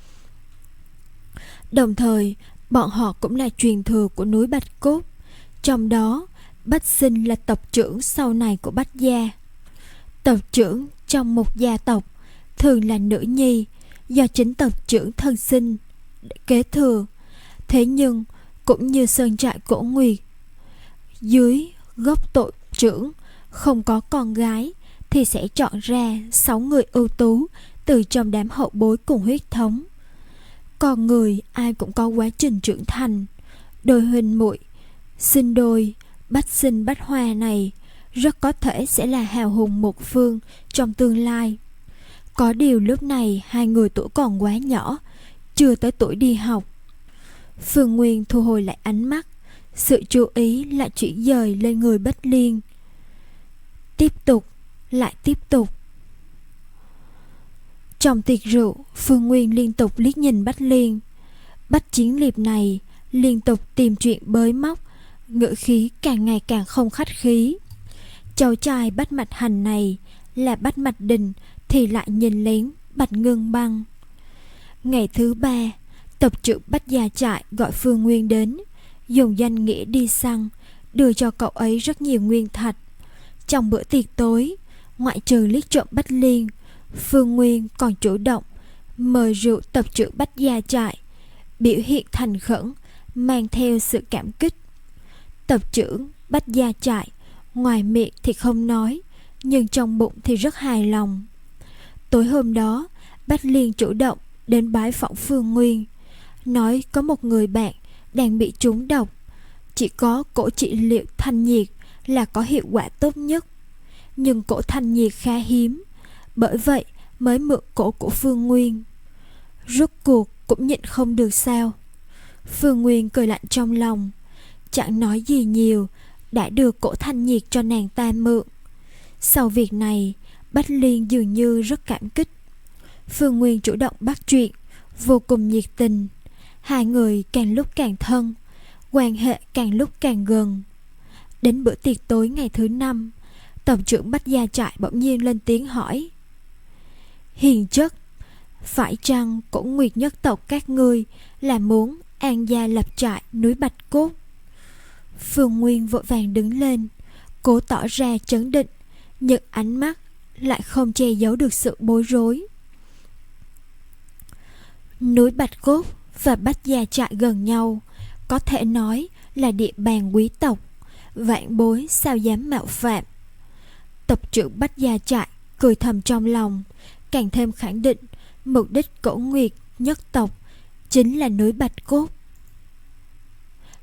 [SPEAKER 1] Đồng thời, bọn họ cũng là truyền thừa của núi Bạch Cốt. Trong đó, Bách Sinh là tộc trưởng sau này của Bách Gia. Tộc trưởng trong một gia tộc thường là nữ nhi, do chính tộc trưởng thân sinh kế thừa. Thế nhưng cũng như sơn trại Cổ Nguyệt, dưới gốc tộc trưởng không có con gái, thì sẽ chọn ra sáu người ưu tú từ trong đám hậu bối cùng huyết thống. Con người ai cũng có quá trình trưởng thành. Đôi huynh muội sinh đôi Bách Sinh Bách Hoa này rất có thể sẽ là hào hùng một phương trong tương lai. Có điều lúc này hai người tuổi còn quá nhỏ, chưa tới tuổi đi học. Phương Nguyên thu hồi lại ánh mắt, sự chú ý lại chuyển dời lên người Bách Liên. Tiếp tục, lại tiếp tục. Trong tiệc rượu, Phương Nguyên liên tục liếc nhìn Bách Liên. Bách Chiến Liệt này liên tục tìm chuyện bới móc, ngữ khí càng ngày càng không khách khí. Cháu trai Bách Mạch Hành này là Bách Mạch Đình thì lại nhìn lén Bạch Ngưng Băng. Ngày thứ ba, tộc trưởng Bách Gia Trại gọi Phương Nguyên đến, dùng danh nghĩa đi săn, đưa cho cậu ấy rất nhiều nguyên thạch. Trong bữa tiệc tối, ngoại trừ liếc trộm Bách Liên, Phương Nguyên còn chủ động mời rượu tộc trưởng Bách Gia Trại, biểu hiện thành khẩn, mang theo sự cảm kích. Tộc trưởng Bách Gia Trại ngoài miệng thì không nói, nhưng trong bụng thì rất hài lòng. Tối hôm đó, Bách Liên chủ động đến bái phỏng Phương Nguyên, nói có một người bạn đang bị trúng độc, chỉ có cổ trị liệu thanh nhiệt là có hiệu quả tốt nhất. Nhưng cổ thanh nhiệt khá hiếm, bởi vậy mới mượn cổ của Phương Nguyên. Rốt cuộc cũng nhịn không được sao. Phương Nguyên cười lạnh trong lòng, chẳng nói gì nhiều, đã đưa cổ thanh nhiệt cho nàng ta mượn. Sau việc này, Bách Liên dường như rất cảm kích. Phương Nguyên chủ động bắt chuyện, vô cùng nhiệt tình. Hai người càng lúc càng thân, quan hệ càng lúc càng gần. Đến bữa tiệc tối ngày thứ năm, tộc trưởng Bách Gia Trại bỗng nhiên lên tiếng hỏi: Hiền chất, phải chăng Cổ Nguyệt nhất tộc các ngươi là muốn an gia lập trại núi Bạch Cốt? Phương Nguyên vội vàng đứng lên, cố tỏ ra trấn định, nhưng ánh mắt lại không che giấu được sự bối rối. Núi Bạch Cốt và Bách Gia Trại gần nhau, có thể nói là địa bàn quý tộc, vạn bối sao dám mạo phạm. Tộc trưởng Bách Gia Trại cười thầm trong lòng, càng thêm khẳng định mục đích Cổ Nguyệt nhất tộc chính là núi Bạch Cốt.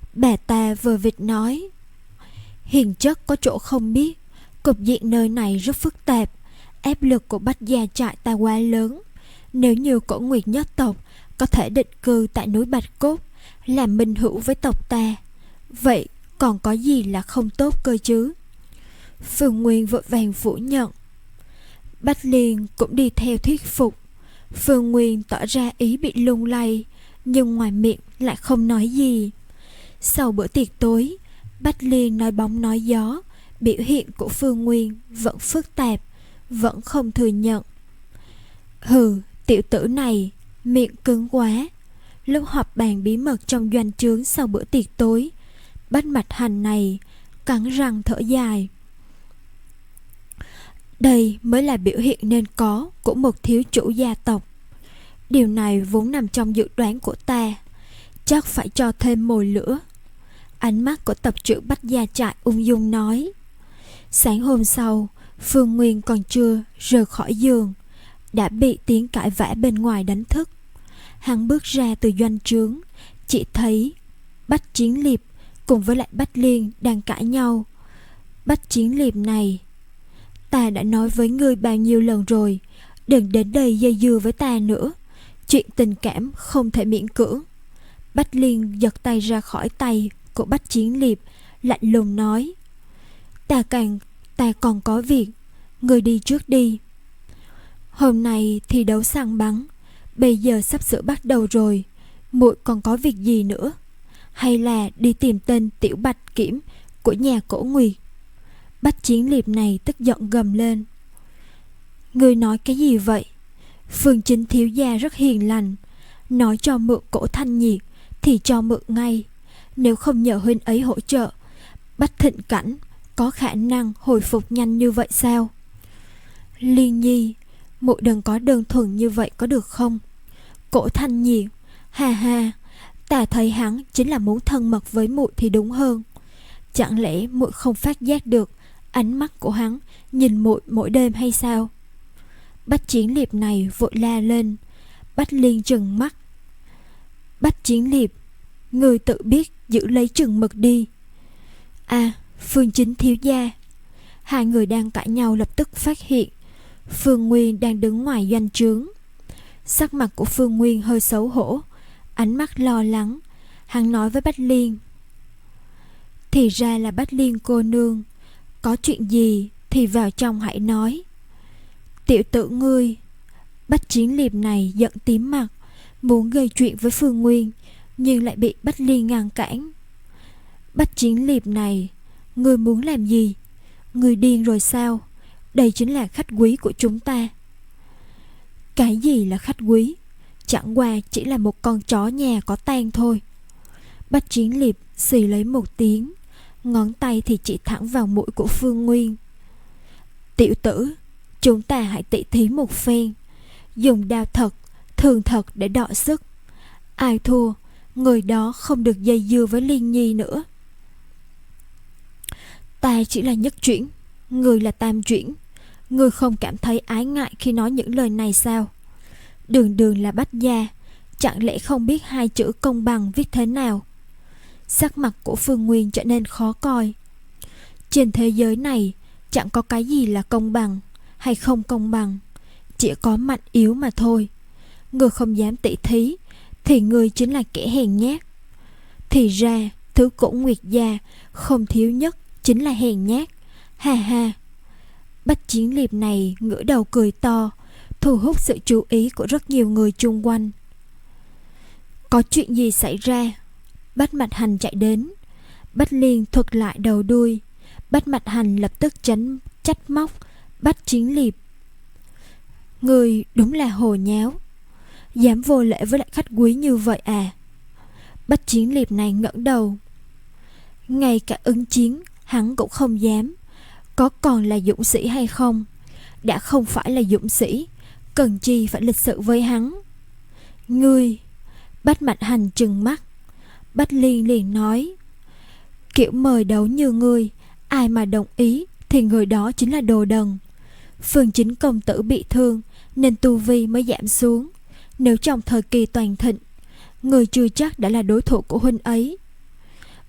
[SPEAKER 1] Bà ta vờ vịt nói: Hiền chất có chỗ không biết, cục diện nơi này rất phức tạp, áp lực của Bách gia trại ta quá lớn. Nếu như Cổ Nguyệt nhất tộc có thể định cư tại núi Bạch Cốt, làm minh hữu với tộc ta, vậy còn có gì là không tốt cơ chứ? Phương Nguyên vội vàng phủ nhận. Bách Liên cũng đi theo thuyết phục. Phương Nguyên tỏ ra ý bị lung lay, nhưng ngoài miệng lại không nói gì. Sau bữa tiệc tối, Bách Liên nói bóng nói gió, biểu hiện của Phương Nguyên vẫn phức tạp, vẫn không thừa nhận. Hừ, tiểu tử này miệng cứng quá. Lúc họp bàn bí mật trong doanh trướng sau bữa tiệc tối, Bách Mạch Hành này cắn răng thở dài. Đây mới là biểu hiện nên có của một thiếu chủ gia tộc. Điều này vốn nằm trong dự đoán của ta, chắc phải cho thêm mồi lửa. Ánh mắt của tập trưởng Bách gia trại ung dung nói. Sáng hôm sau, Phương Nguyên còn chưa rời khỏi giường, đã bị tiếng cãi vã bên ngoài đánh thức. Hắn bước ra từ doanh trướng, chỉ thấy Bách Chiến Liệp cùng với lại Bách Liên đang cãi nhau. Bách Chiến Liệp này, ta đã nói với ngươi bao nhiêu lần rồi, đừng đến đây dây dưa với ta nữa. Chuyện tình cảm không thể miễn cưỡng. Bách Liên giật tay ra khỏi tay của Bách Chiến Liệp, lạnh lùng nói. Ta càng ta còn có việc, ngươi đi trước đi. Hôm nay thi đấu săn bắn, bây giờ sắp sửa bắt đầu rồi, muội còn có việc gì nữa? Hay là đi tìm tên Tiểu Bạch Kiểm của nhà Cổ Nguyệt? Bách Chiến Liệp này tức giận gầm lên. Ngươi nói cái gì vậy? Phương Chính thiếu gia rất hiền lành, nói cho mượn Cổ Thanh Nhiệt thì cho mượn ngay. Nếu không nhờ huynh ấy hỗ trợ, Bách Thịnh Cảnh có khả năng hồi phục nhanh như vậy sao? Liên Nhi, muội đừng có đơn thuần như vậy có được không? Cổ Thanh Nhiệt, ha ha, ta thấy hắn chính là muốn thân mật với muội thì đúng hơn. Chẳng lẽ muội không phát giác được ánh mắt của hắn nhìn muội mỗi đêm hay sao? Bách Chiến Liệp này vội la lên. Bách Liên trừng mắt. Bách Chiến Liệp, người tự biết giữ lấy chừng mực đi. À, Phương Chính thiếu gia. Hai người đang cãi nhau lập tức phát hiện Phương Nguyên đang đứng ngoài doanh trướng. Sắc mặt của Phương Nguyên hơi xấu hổ, ánh mắt lo lắng. Hắn nói với Bách Liên. Thì ra là Bách Liên cô nương, có chuyện gì thì vào trong hãy nói. Tiểu tử ngươi. Bách Chiến Liệp này giận tím mặt, muốn gây chuyện với Phương Nguyên, nhưng lại bị Bách Liên ngăn cản. Bách Chiến Liệp này, ngươi muốn làm gì? Ngươi điên rồi sao? Đây chính là khách quý của chúng ta. Cái gì là khách quý? Chẳng qua chỉ là một con chó nhà có tang thôi. Bách Chiến Liệp xì lấy một tiếng, ngón tay thì chỉ thẳng vào mũi của Phương Nguyên. Tiểu tử, chúng ta hãy tỉ thí một phen, dùng đao thật, thương thật để đọ sức. Ai thua, người đó không được dây dưa với Liên Nhi nữa. Ta chỉ là nhất chuyển, người là tam chuyển. Ngươi không cảm thấy ái ngại khi nói những lời này sao? Đường đường là Bách gia, chẳng lẽ không biết hai chữ công bằng viết thế nào? Sắc mặt của Phương Nguyên trở nên khó coi. Trên thế giới này chẳng có cái gì là công bằng hay không công bằng, chỉ có mạnh yếu mà thôi. Ngươi không dám tỉ thí thì ngươi chính là kẻ hèn nhát. Thì ra thứ Cổ Nguyệt gia không thiếu nhất chính là hèn nhát. Ha ha. Bách Chiến Liệp này ngửa đầu cười to, thu hút sự chú ý của rất nhiều người chung quanh. Có chuyện gì xảy ra? Bách Mạch Hành chạy đến. Bách Liên thuật lại đầu đuôi. Bách Mạch Hành lập tức tránh trách móc Bách Chiến Liệp. Người đúng là hồ nháo, dám vô lễ với lại khách quý như vậy à? Bách Chiến Liệp này ngẩng đầu. Ngay cả ứng chiến hắn cũng không dám, có còn là dũng sĩ hay không? Đã không phải là dũng sĩ, cần chi phải lịch sự với hắn? Ngươi. Bách Mạch Hành trừng mắt. Bách Liên liền nói. Kiểu mời đấu như ngươi, ai mà đồng ý thì người đó chính là đồ đần. Phương Chính công tử bị thương nên tu vi mới giảm xuống. Nếu trong thời kỳ toàn thịnh, người chưa chắc đã là đối thủ của huynh ấy.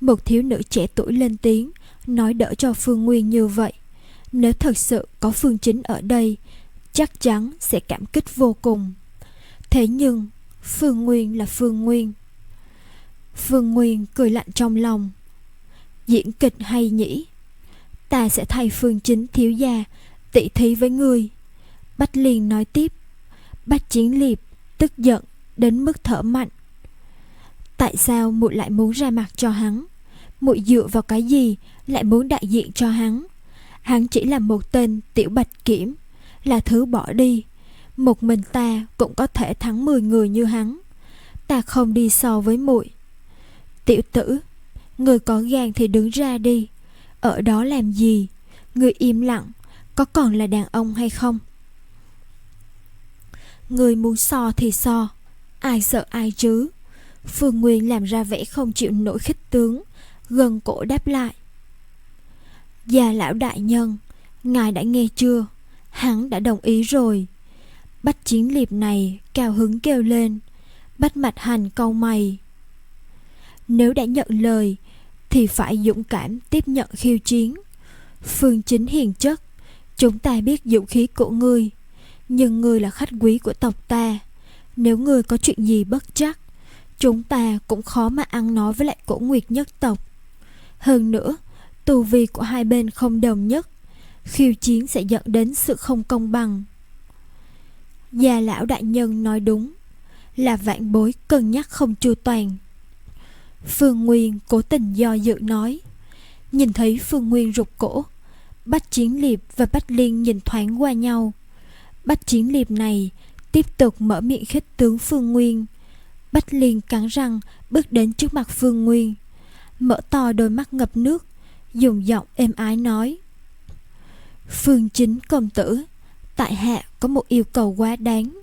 [SPEAKER 1] Một thiếu nữ trẻ tuổi lên tiếng, nói đỡ cho Phương Nguyên như vậy. Nếu thật sự có Phương Chính ở đây, chắc chắn sẽ cảm kích vô cùng. Thế nhưng Phương Nguyên là Phương Nguyên. Phương Nguyên cười lạnh trong lòng. Diễn kịch hay nhỉ? Ta sẽ thay Phương Chính thiếu gia tỉ thí với ngươi. Bách Liên nói tiếp. Bách Chiến Liệt tức giận đến mức thở mạnh. Tại sao muội lại muốn ra mặt cho hắn? Muội dựa vào cái gì lại muốn đại diện cho hắn? Hắn chỉ là một tên tiểu bạch kiểm, là thứ bỏ đi. Một mình ta cũng có thể thắng mười người như hắn. Ta không đi so với muội. Tiểu tử, người có gan thì đứng ra đi. Ở đó làm gì? Người im lặng, có còn là đàn ông hay không? Người muốn so thì so, ai sợ ai chứ? Phương Nguyên làm ra vẻ không chịu nổi khích tướng, gần cổ đáp lại. Già lão đại nhân, ngài đã nghe chưa? Hắn đã đồng ý rồi. Bách Chiến Liệt này cao hứng kêu lên. Bách Mạch Hành cau mày. Nếu đã nhận lời thì phải dũng cảm tiếp nhận khiêu chiến. Phương Chính hiền chất, chúng ta biết dũng khí của ngươi, nhưng ngươi là khách quý của tộc ta. Nếu ngươi có chuyện gì bất trắc, chúng ta cũng khó mà ăn nói với lại Cổ Nguyệt nhất tộc. Hơn nữa, tu vi của hai bên không đồng nhất, khiêu chiến sẽ dẫn đến sự không công bằng. Già lão đại nhân nói đúng, là vạn bối cân nhắc không chu toàn. Phương Nguyên cố tình do dự nói. Nhìn thấy Phương Nguyên rụt cổ, Bách Chiến Liệt và Bách Liên nhìn thoáng qua nhau. Bách Chiến Liệt này tiếp tục mở miệng khích tướng Phương Nguyên. Bách Liên cắn răng bước đến trước mặt Phương Nguyên, mở to đôi mắt ngập nước, dùng giọng êm ái nói. Phương Chính công tử, tại hạ có một yêu cầu quá đáng.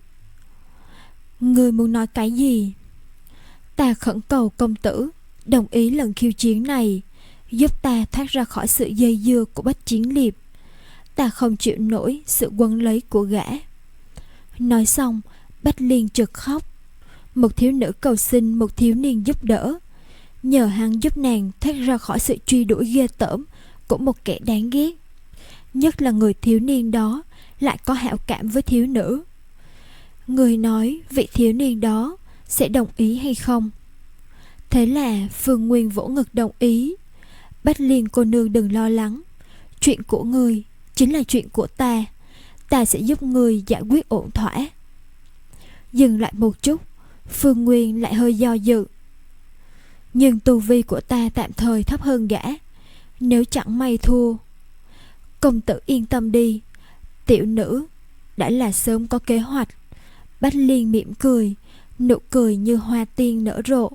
[SPEAKER 1] Ngươi muốn nói cái gì? Ta khẩn cầu công tử đồng ý lần khiêu chiến này, giúp ta thoát ra khỏi sự dây dưa của Bách Chiến Liệt. Ta không chịu nổi sự quấn lấy của gã. Nói xong, Bách Liên chợt khóc. Một thiếu nữ cầu xin một thiếu niên giúp đỡ, nhờ hắn giúp nàng thoát ra khỏi sự truy đuổi ghê tởm của một kẻ đáng ghét. Nhất là người thiếu niên đó lại có hảo cảm với thiếu nữ. Người nói vị thiếu niên đó sẽ đồng ý hay không? Thế là Phương Nguyên vỗ ngực đồng ý. Bách Liên cô nương đừng lo lắng, chuyện của ngươi chính là chuyện của ta. Ta sẽ giúp ngươi giải quyết ổn thỏa. Dừng lại một chút, Phương Nguyên lại hơi do dự. Nhưng tu vi của ta tạm thời thấp hơn gã. Nếu chẳng may thua, công tử yên tâm đi, tiểu nữ đã là sớm có kế hoạch. Bách Liên mỉm cười, nụ cười như hoa tiên nở rộ.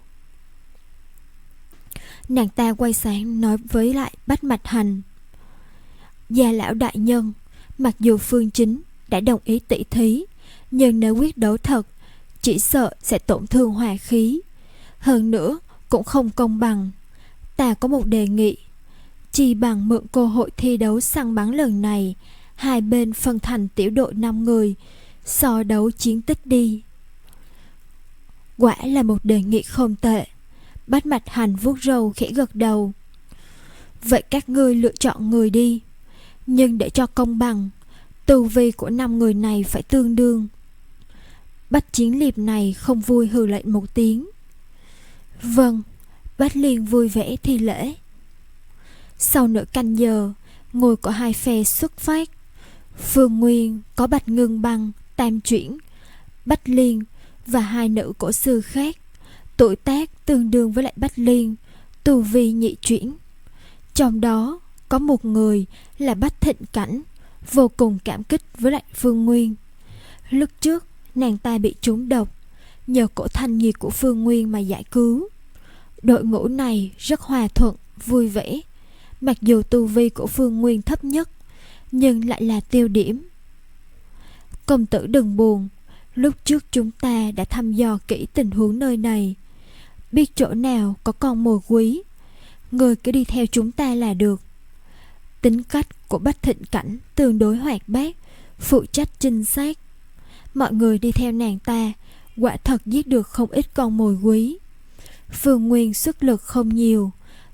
[SPEAKER 1] Nàng ta quay sang nói với lại Bách Mạch Hành. Già lão đại nhân, mặc dù Phương Chính đã đồng ý tỷ thí, nhưng nếu quyết đấu thật, chỉ sợ sẽ tổn thương hòa khí. Hơn nữa cũng không công bằng. Ta có một đề nghị, chỉ bằng mượn cơ hội thi đấu săn bắn lần này, hai bên phân thành tiểu đội năm người, so đấu chiến tích đi. Quả là một đề nghị không tệ. Bách Mạch Hành vuốt râu khẽ gật đầu. Vậy các ngươi lựa chọn người đi, nhưng để cho công bằng, tu vi của năm người này phải tương đương. Bách Chiến Liệt này không vui hừ lạnh một tiếng. Vâng. Bách Liên vui vẻ thi lễ. Sau nửa canh giờ, ngôi của hai phe xuất phát. Phương Nguyên có Bạch Ngưng Băng, Tam Chuyển, Bách Liên và hai nữ cổ sư khác, tuổi tác tương đương với lại Bách Liên, tu vi nhị chuyển. Trong đó có một người là Bách Thịnh Cảnh, vô cùng cảm kích với lại Phương Nguyên. Lúc trước nàng ta bị trúng độc, nhờ cổ thanh nhiệt của Phương Nguyên mà giải cứu. Đội ngũ này rất hòa thuận, vui vẻ. Mặc dù tu vi của Phương Nguyên thấp nhất, nhưng lại là tiêu điểm. Công tử đừng buồn, lúc trước chúng ta đã thăm dò kỹ tình huống nơi này, biết chỗ nào có con mồi quý. Người cứ đi theo chúng ta là được. Tính cách của Bách Thịnh Cảnh tương đối hoạt bát, phụ trách trinh sát. Mọi người đi theo nàng ta, quả thật giết được không ít con mồi quý. Phương Nguyên xuất lực không nhiều,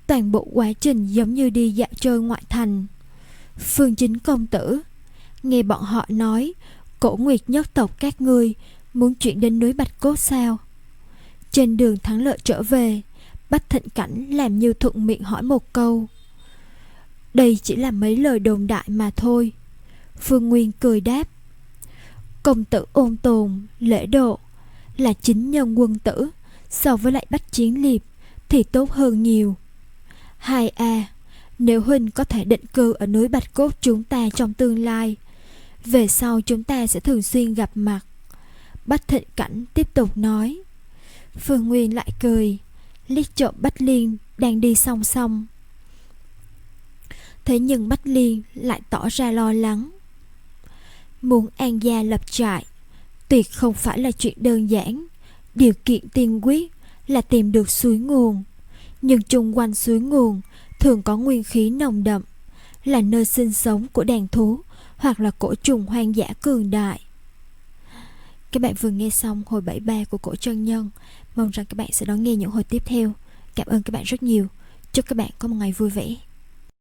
[SPEAKER 1] Toàn bộ quá trình giống như đi dạo chơi ngoại thành. Phương Chính công tử, nghe bọn họ nói Cổ Nguyệt nhất tộc các ngươi muốn chuyển đến núi Bạch Cốt sao? Trên đường thắng lợi trở về, Bách Thịnh Cảnh làm như thuận miệng hỏi một câu. Đây chỉ là mấy lời đồn đại mà thôi. Phương Nguyên cười đáp. Công tử ôn tồn, lễ độ, là chính nhân quân tử, so với lại Bách Chiến Liệt thì tốt hơn nhiều. Hai a, nếu huynh có thể định cư ở núi Bạch Cốt chúng ta trong tương lai, về sau chúng ta sẽ thường xuyên gặp mặt. Bách Thịnh Cảnh tiếp tục nói. Phương Nguyên lại cười, liếc trộm Bách Liên đang đi song song. Thế nhưng Bách Liên lại tỏ ra lo lắng. Muốn an gia lập trại tuyệt không phải là chuyện đơn giản. Điều kiện tiên quyết là tìm được suối nguồn. Nhưng chung quanh suối nguồn thường có nguyên khí nồng đậm, là nơi sinh sống của đàn thú hoặc là cổ trùng hoang dã cường đại. Các bạn vừa nghe xong hồi bảy ba của Cổ Chân Nhân. Mong rằng các bạn sẽ đón nghe những hồi tiếp theo. Cảm ơn các bạn rất nhiều. Chúc các bạn có một ngày vui vẻ.